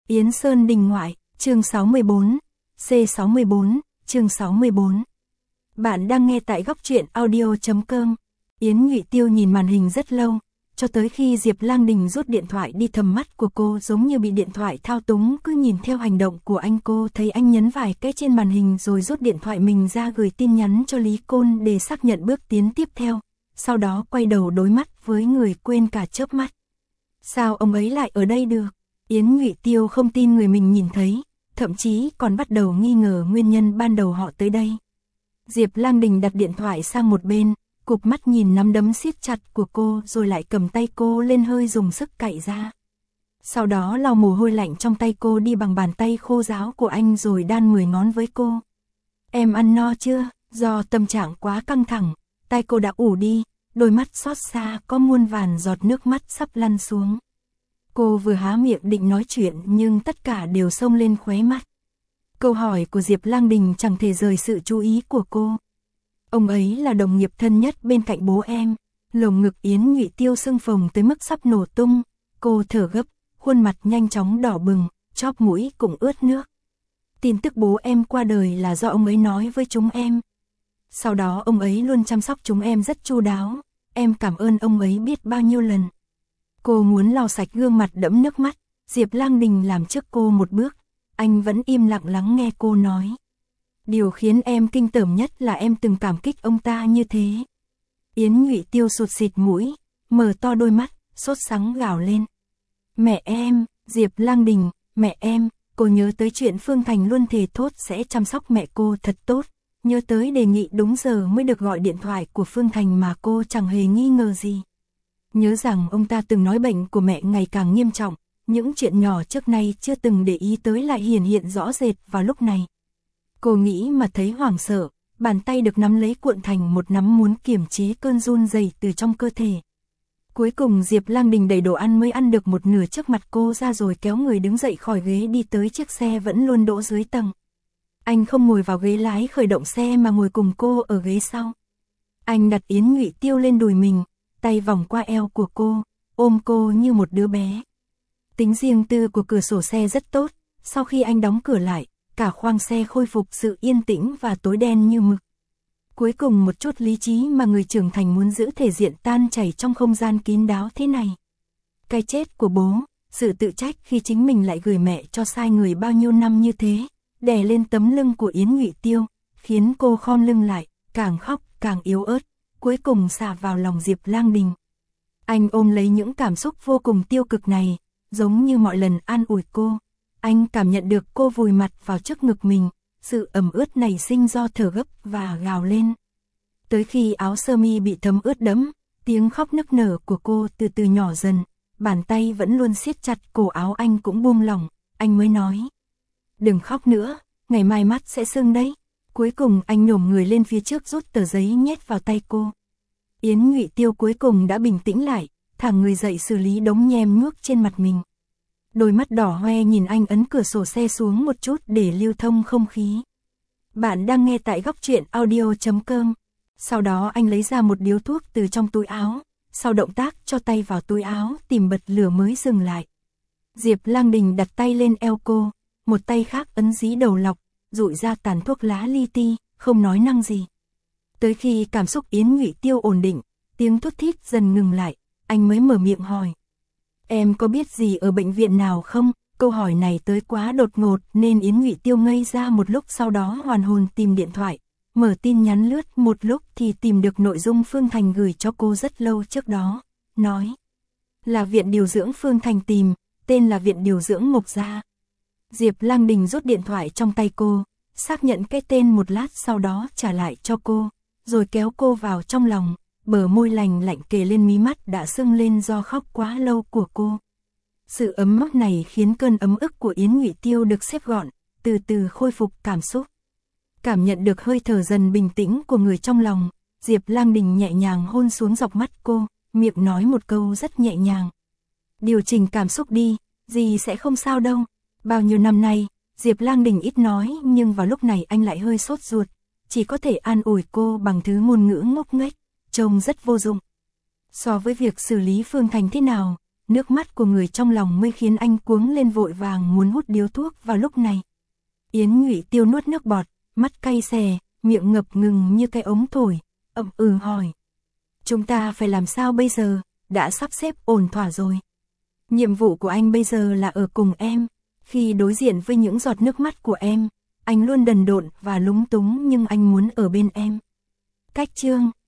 Yến Sơn Đình Ngoại, chương 64, C64, chương 64. Bạn đang nghe tại góc truyện audio.com. Yến Nhụy Tiêu nhìn màn hình rất lâu, cho tới khi Diệp Lang Đình rút điện thoại đi, tầm mắt của cô giống như bị điện thoại thao túng, cứ nhìn theo hành động của anh. Cô thấy anh nhấn vài cái trên màn hình rồi rút điện thoại mình ra, gửi tin nhắn cho Lý Côn để xác nhận bước tiến tiếp theo, sau đó quay đầu đối mắt với người, quên cả chớp mắt. Sao ông ấy lại ở đây được? Yến Nhụy Tiêu không tin người mình nhìn thấy, thậm chí còn bắt đầu nghi ngờ nguyên nhân ban đầu họ tới đây. Diệp Lang Đình đặt điện thoại sang một bên, cụp mắt nhìn nắm đấm siết chặt của cô, rồi lại cầm tay cô lên, hơi dùng sức cạy ra. Sau đó lau mồ hôi lạnh trong tay cô đi bằng bàn tay khô ráo của anh, rồi đan 10 ngón với cô. Em ăn no chưa? Do tâm trạng quá căng thẳng, tay cô đã ủ đi, đôi mắt xót xa có muôn vàn giọt nước mắt sắp lăn xuống. Cô vừa há miệng định nói chuyện nhưng tất cả đều xông lên khóe mắt. Câu hỏi của Diệp Lang Đình chẳng thể rời sự chú ý của cô. Ông ấy là đồng nghiệp thân nhất bên cạnh bố em. Lồng ngực Yến Nhụy Tiêu sưng phồng tới mức sắp nổ tung. Cô thở gấp, khuôn mặt nhanh chóng đỏ bừng, chóp mũi cũng ướt nước. Tin tức bố em qua đời là do ông ấy nói với chúng em. Sau đó ông ấy luôn chăm sóc chúng em rất chu đáo. Em cảm ơn ông ấy biết bao nhiêu lần. Cô muốn lau sạch gương mặt đẫm nước mắt. Diệp Lang Đình làm trước cô một bước. Anh vẫn im lặng lắng nghe cô nói. Điều khiến em kinh tởm nhất là em từng cảm kích ông ta như thế. Yến Nhụy Tiêu sụt sịt mũi, mở to đôi mắt, sốt sắng gào lên. Mẹ em, Diệp Lang Đình, mẹ em. Cô nhớ tới chuyện Phương Thành luôn thề thốt sẽ chăm sóc mẹ cô thật tốt. Nhớ tới đề nghị đúng giờ mới được gọi điện thoại của Phương Thành mà cô chẳng hề nghi ngờ gì. Nhớ rằng ông ta từng nói bệnh của mẹ ngày càng nghiêm trọng, những chuyện nhỏ trước nay chưa từng để ý tới lại hiển hiện rõ rệt vào lúc này. Cô nghĩ mà thấy hoảng sợ, bàn tay được nắm lấy cuộn thành một nắm, muốn kiềm chế cơn run rẩy từ trong cơ thể. Cuối cùng Diệp Lang Đình đẩy đồ ăn mới ăn được một nửa trước mặt cô ra, rồi kéo người đứng dậy khỏi ghế đi tới chiếc xe vẫn luôn đỗ dưới tầng. Anh không ngồi vào ghế lái khởi động xe mà ngồi cùng cô ở ghế sau. Anh đặt Yến Nhụy Tiêu lên đùi mình, tay vòng qua eo của cô, ôm cô như một đứa bé. Tính riêng tư của cửa sổ xe rất tốt, sau khi anh đóng cửa lại, cả khoang xe khôi phục sự yên tĩnh và tối đen như mực. Cuối cùng một chút lý trí mà người trưởng thành muốn giữ thể diện tan chảy trong không gian kín đáo thế này. Cái chết của bố, sự tự trách khi chính mình lại gửi mẹ cho sai người bao nhiêu năm như thế, đè lên tấm lưng của Yến Nhụy Tiêu, khiến cô khom lưng lại, càng khóc càng yếu ớt, cuối cùng xả vào lòng Diệp Lang Đình. Anh ôm lấy những cảm xúc vô cùng tiêu cực này, giống như mọi lần an ủi cô. Anh cảm nhận được cô vùi mặt vào trước ngực mình, sự ẩm ướt nảy sinh do thở gấp và gào lên. Tới khi áo sơ mi bị thấm ướt đẫm, tiếng khóc nức nở của cô từ từ nhỏ dần, bàn tay vẫn luôn siết chặt cổ áo anh cũng buông lỏng, anh mới nói. Đừng khóc nữa, ngày mai mắt sẽ sưng đấy. Cuối cùng anh nhổm người lên phía trước, rút tờ giấy nhét vào tay cô. Yến Nhụy Tiêu cuối cùng đã bình tĩnh lại, thẳng người dậy xử lý đống nhem nhuốc trên mặt mình. Đôi mắt đỏ hoe nhìn anh, ấn cửa sổ xe xuống một chút để lưu thông không khí. Bạn đang nghe tại góc truyện audio.com. Sau đó anh lấy ra một điếu thuốc từ trong túi áo, sau động tác cho tay vào túi áo tìm bật lửa mới dừng lại. Diệp Lang Đình đặt tay lên eo cô, một tay khác ấn dí đầu lọc, rụi ra tàn thuốc lá li ti, không nói năng gì. Tới khi cảm xúc Yến Nhụy Tiêu ổn định, tiếng thút thít dần ngừng lại, anh mới mở miệng hỏi. Em có biết gì ở bệnh viện nào không? Câu hỏi này tới quá đột ngột nên Yến Nhụy Tiêu ngây ra một lúc, sau đó hoàn hồn tìm điện thoại, mở tin nhắn lướt một lúc thì tìm được nội dung Phương Thành gửi cho cô rất lâu trước đó, nói. Là viện điều dưỡng Phương Thành tìm, tên là viện điều dưỡng Mộc Gia. Diệp Lang Đình rút điện thoại trong tay cô, xác nhận cái tên một lát, sau đó trả lại cho cô, rồi kéo cô vào trong lòng. Bờ môi lành lạnh kề lên mí mắt đã sưng lên do khóc quá lâu của cô. Sự ấm áp này khiến cơn ấm ức của Yến Nhụy Tiêu được xếp gọn, từ từ khôi phục cảm xúc. Cảm nhận được hơi thở dần bình tĩnh của người trong lòng, Diệp Lang Đình nhẹ nhàng hôn xuống dọc mắt cô, miệng nói một câu rất nhẹ nhàng. Điều chỉnh cảm xúc đi, gì sẽ không sao đâu. Bao nhiêu năm nay, Diệp Lang Đình ít nói nhưng vào lúc này anh lại hơi sốt ruột, chỉ có thể an ủi cô bằng thứ ngôn ngữ ngốc nghếch, trông rất vô dụng. So với việc xử lý Phương Thành thế nào, nước mắt của người trong lòng mới khiến anh cuống lên vội vàng muốn hút điếu thuốc vào lúc này. Yến Nhụy Tiêu nuốt nước bọt, mắt cay xè, miệng ngập ngừng như cái ống thổi, hỏi. Chúng ta phải làm sao bây giờ, đã sắp xếp ổn thỏa rồi. Nhiệm vụ của anh bây giờ là ở cùng em, khi đối diện với những giọt nước mắt của em, anh luôn đần độn và lúng túng nhưng anh muốn ở bên em. Cách chương